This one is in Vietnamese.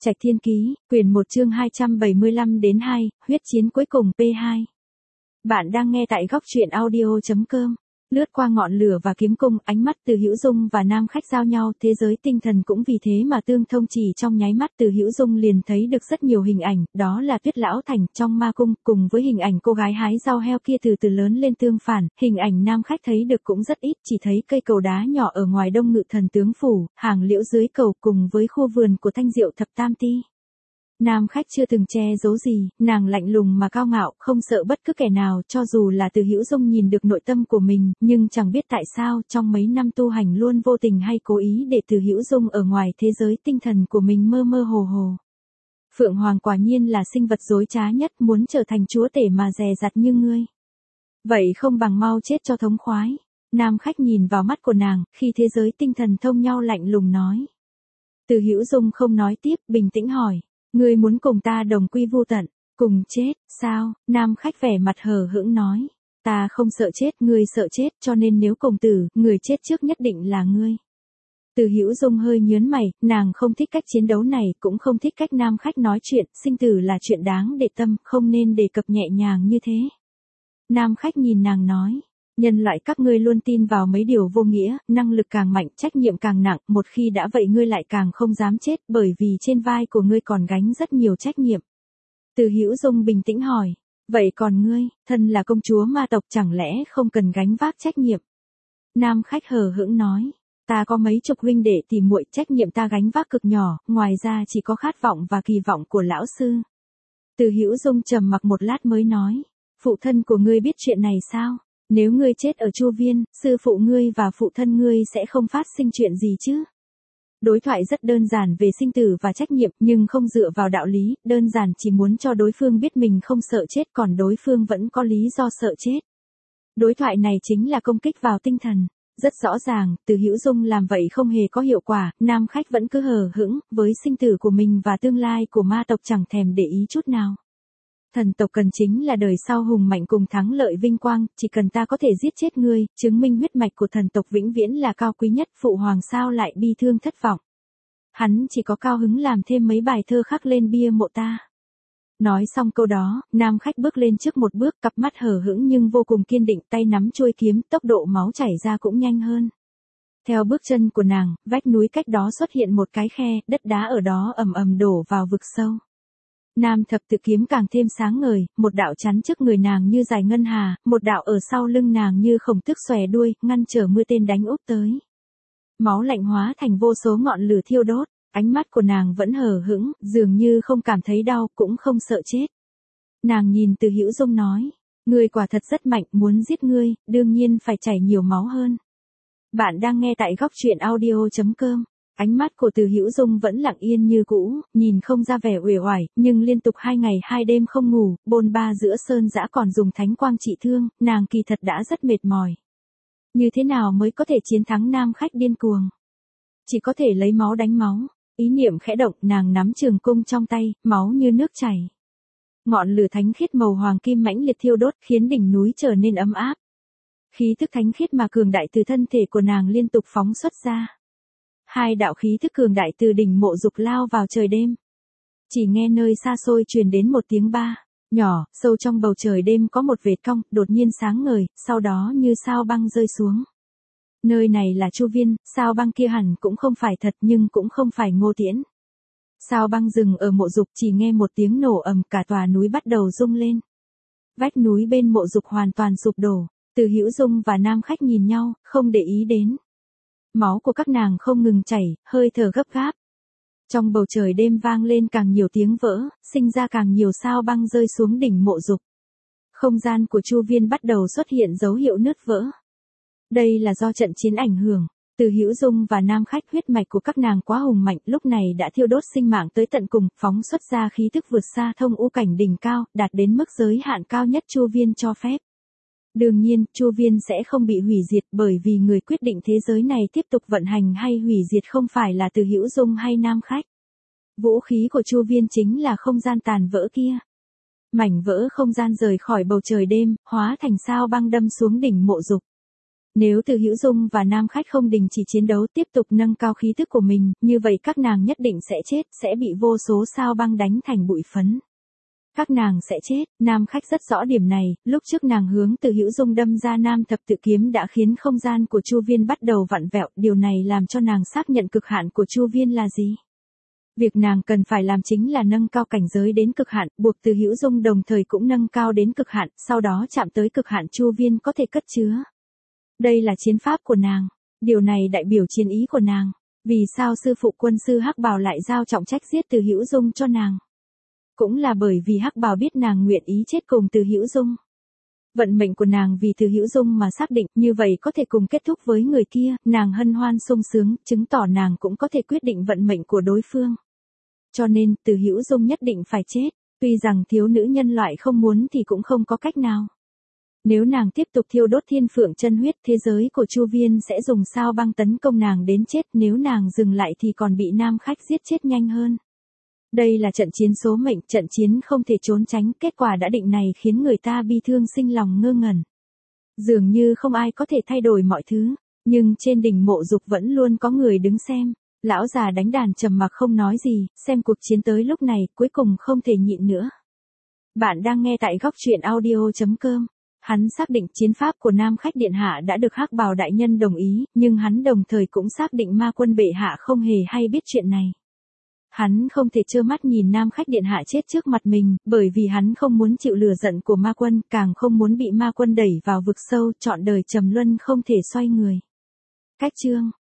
Trạch Thiên Ký, quyển 1 chương 275 đến 2, huyết chiến cuối cùng P2. Bạn đang nghe tại góc truyện audio.com. Lướt qua ngọn lửa và kiếm cung, ánh mắt Từ Hữu Dung và nam khách giao nhau, thế giới tinh thần cũng vì thế mà tương thông. Chỉ trong nháy mắt Từ Hữu Dung liền thấy được rất nhiều hình ảnh, đó là Tuyết Lão Thành trong ma cung, cùng với hình ảnh cô gái hái rau heo kia từ từ lớn lên tương phản, hình ảnh nam khách thấy được cũng rất ít, chỉ thấy cây cầu đá nhỏ ở ngoài Đông Ngự Thần Tướng phủ, hàng liễu dưới cầu cùng với khu vườn của Thanh Diệu Thập Tam Ti. Nam khách chưa từng che giấu gì, nàng lạnh lùng mà cao ngạo, không sợ bất cứ kẻ nào, cho dù là Từ Hữu Dung nhìn được nội tâm của mình, nhưng chẳng biết tại sao trong mấy năm tu hành luôn vô tình hay cố ý để Từ Hữu Dung ở ngoài thế giới tinh thần của mình mơ mơ hồ hồ. Phượng Hoàng quả nhiên là sinh vật dối trá nhất, muốn trở thành chúa tể mà dè dặt như ngươi. Vậy không bằng mau chết cho thống khoái. Nam khách nhìn vào mắt của nàng, khi thế giới tinh thần thông nhau lạnh lùng nói. Từ Hữu Dung không nói tiếp, bình tĩnh hỏi. Ngươi muốn cùng ta đồng quy vu tận, cùng chết, sao? Nam khách vẻ mặt hờ hững nói. Ta không sợ chết, ngươi sợ chết, cho nên nếu cùng tử, người chết trước nhất định là ngươi. Từ Hữu Dung hơi nhớn mày, nàng không thích cách chiến đấu này, cũng không thích cách nam khách nói chuyện, sinh tử là chuyện đáng để tâm, không nên đề cập nhẹ nhàng như thế. Nam khách nhìn nàng nói. Nhân loại các ngươi luôn tin vào mấy điều vô nghĩa, năng lực càng mạnh, trách nhiệm càng nặng, một khi đã vậy ngươi lại càng không dám chết, bởi vì trên vai của ngươi còn gánh rất nhiều trách nhiệm. Từ Hữu Dung bình tĩnh hỏi, vậy còn ngươi, thân là công chúa ma tộc chẳng lẽ không cần gánh vác trách nhiệm? Nam khách hờ hững nói, ta có mấy chục huynh đệ thì muội, trách nhiệm ta gánh vác cực nhỏ, ngoài ra chỉ có khát vọng và kỳ vọng của lão sư. Từ Hữu Dung trầm mặc một lát mới nói, phụ thân của ngươi biết chuyện này sao? Nếu ngươi chết ở Chu Viên, sư phụ ngươi và phụ thân ngươi sẽ không phát sinh chuyện gì chứ? Đối thoại rất đơn giản về sinh tử và trách nhiệm, nhưng không dựa vào đạo lý, đơn giản chỉ muốn cho đối phương biết mình không sợ chết, còn đối phương vẫn có lý do sợ chết. Đối thoại này chính là công kích vào tinh thần. Rất rõ ràng, Từ Hữu Dung làm vậy không hề có hiệu quả, nam khách vẫn cứ hờ hững, với sinh tử của mình và tương lai của ma tộc chẳng thèm để ý chút nào. Thần tộc cần chính là đời sau hùng mạnh cùng thắng lợi vinh quang, chỉ cần ta có thể giết chết ngươi, chứng minh huyết mạch của thần tộc vĩnh viễn là cao quý nhất, phụ hoàng sao lại bi thương thất vọng. Hắn chỉ có cao hứng làm thêm mấy bài thơ khắc lên bia mộ ta. Nói xong câu đó, nam khách bước lên trước một bước, cặp mắt hờ hững nhưng vô cùng kiên định, tay nắm chuôi kiếm, tốc độ máu chảy ra cũng nhanh hơn. Theo bước chân của nàng, vách núi cách đó xuất hiện một cái khe, đất đá ở đó ầm ầm đổ vào vực sâu. Nam thập tự kiếm càng thêm sáng ngời, một đạo chắn trước người nàng như dài ngân hà, một đạo ở sau lưng nàng như khổng tước xòe đuôi, ngăn trở mưa tên đánh úp tới. Máu lạnh hóa thành vô số ngọn lửa thiêu đốt, ánh mắt của nàng vẫn hờ hững, dường như không cảm thấy đau, cũng không sợ chết. Nàng nhìn Từ Hữu Dung nói, ngươi quả thật rất mạnh, muốn giết ngươi, đương nhiên phải chảy nhiều máu hơn. Bạn đang nghe tại góc truyện audio.com. Ánh mắt của Từ Hữu Dung vẫn lặng yên như cũ, nhìn không ra vẻ uể oải, nhưng liên tục 2 ngày 2 đêm không ngủ, bôn ba giữa sơn dã còn dùng thánh quang trị thương, nàng kỳ thật đã rất mệt mỏi. Như thế nào mới có thể chiến thắng nam khách điên cuồng? Chỉ có thể lấy máu đánh máu. Ý niệm khẽ động, nàng nắm trường cung trong tay, máu như nước chảy. Ngọn lửa thánh khiết màu hoàng kim mãnh liệt thiêu đốt, khiến đỉnh núi trở nên ấm áp. Khí thức thánh khiết mà cường đại từ thân thể của nàng liên tục phóng xuất ra. 2 đạo khí thức cường đại từ đỉnh mộ dục lao vào trời đêm. Chỉ nghe nơi xa xôi truyền đến một tiếng ba, nhỏ, sâu trong bầu trời đêm có một vệt cong, đột nhiên sáng ngời, sau đó như sao băng rơi xuống. Nơi này là Chu Viên, sao băng kia hẳn cũng không phải thật nhưng cũng không phải Ngô Tiễn. Sao băng dừng ở mộ dục, chỉ nghe một tiếng nổ ầm, cả tòa núi bắt đầu rung lên. Vách núi bên mộ dục hoàn toàn sụp đổ, Từ Hữu Dung và nam khách nhìn nhau, không để ý đến. Máu của các nàng không ngừng chảy, hơi thở gấp gáp. Trong bầu trời đêm vang lên càng nhiều tiếng vỡ, sinh ra càng nhiều sao băng rơi xuống đỉnh mộ dục. Không gian của Chu Viên bắt đầu xuất hiện dấu hiệu nứt vỡ. Đây là do trận chiến ảnh hưởng. Từ Hữu Dung và nam khách huyết mạch của các nàng quá hùng mạnh, lúc này đã thiêu đốt sinh mạng tới tận cùng, phóng xuất ra khí thức vượt xa thông u cảnh đỉnh cao, đạt đến mức giới hạn cao nhất Chu Viên cho phép. Đương nhiên, Chu Viên sẽ không bị hủy diệt, bởi vì người quyết định thế giới này tiếp tục vận hành hay hủy diệt không phải là Từ Hữu Dung hay nam khách. Vũ khí của Chu Viên chính là không gian tàn vỡ kia. Mảnh vỡ không gian rời khỏi bầu trời đêm, hóa thành sao băng đâm xuống đỉnh mộ dục. Nếu Từ Hữu Dung và nam khách không đình chỉ chiến đấu tiếp tục nâng cao khí tức của mình, như vậy các nàng nhất định sẽ chết, sẽ bị vô số sao băng đánh thành bụi phấn. Các nàng sẽ chết, nam khách rất rõ điểm này, lúc trước nàng hướng Từ Hữu Dung đâm ra nam thập tự kiếm đã khiến không gian của Chu Viên bắt đầu vặn vẹo, điều này làm cho nàng xác nhận cực hạn của Chu Viên là gì. Việc nàng cần phải làm chính là nâng cao cảnh giới đến cực hạn, buộc Từ Hữu Dung đồng thời cũng nâng cao đến cực hạn, sau đó chạm tới cực hạn Chu Viên có thể cất chứa. Đây là chiến pháp của nàng, điều này đại biểu chiến ý của nàng. Vì sao sư phụ quân sư Hắc Bào lại giao trọng trách giết Từ Hữu Dung cho nàng? Cũng là bởi vì Hắc Bào biết nàng nguyện ý chết cùng Từ Hữu Dung. Vận mệnh của nàng vì Từ Hữu Dung mà xác định, như vậy có thể cùng kết thúc với người kia, nàng hân hoan sung sướng, chứng tỏ nàng cũng có thể quyết định vận mệnh của đối phương. Cho nên, Từ Hữu Dung nhất định phải chết, tuy rằng thiếu nữ nhân loại không muốn thì cũng không có cách nào. Nếu nàng tiếp tục thiêu đốt thiên phượng chân huyết, thế giới của Chu Viên sẽ dùng sao băng tấn công nàng đến chết, nếu nàng dừng lại thì còn bị nam khách giết chết nhanh hơn. Đây là trận chiến số mệnh, trận chiến không thể trốn tránh, kết quả đã định này khiến người ta bi thương sinh lòng ngơ ngẩn. Dường như không ai có thể thay đổi mọi thứ, nhưng trên đỉnh Mộ Dục vẫn luôn có người đứng xem. Lão già đánh đàn trầm mặc không nói gì, xem cuộc chiến tới lúc này, cuối cùng không thể nhịn nữa. Bạn đang nghe tại góc truyện audio.com. Hắn xác định chiến pháp của nam khách điện hạ đã được Hắc Bào đại nhân đồng ý, nhưng hắn đồng thời cũng xác định ma quân bệ hạ không hề hay biết chuyện này. Hắn không thể trơ mắt nhìn nam khách điện hạ chết trước mặt mình, bởi vì hắn không muốn chịu lửa giận của ma quân, càng không muốn bị ma quân đẩy vào vực sâu, trọn đời trầm luân không thể xoay người. Cách chương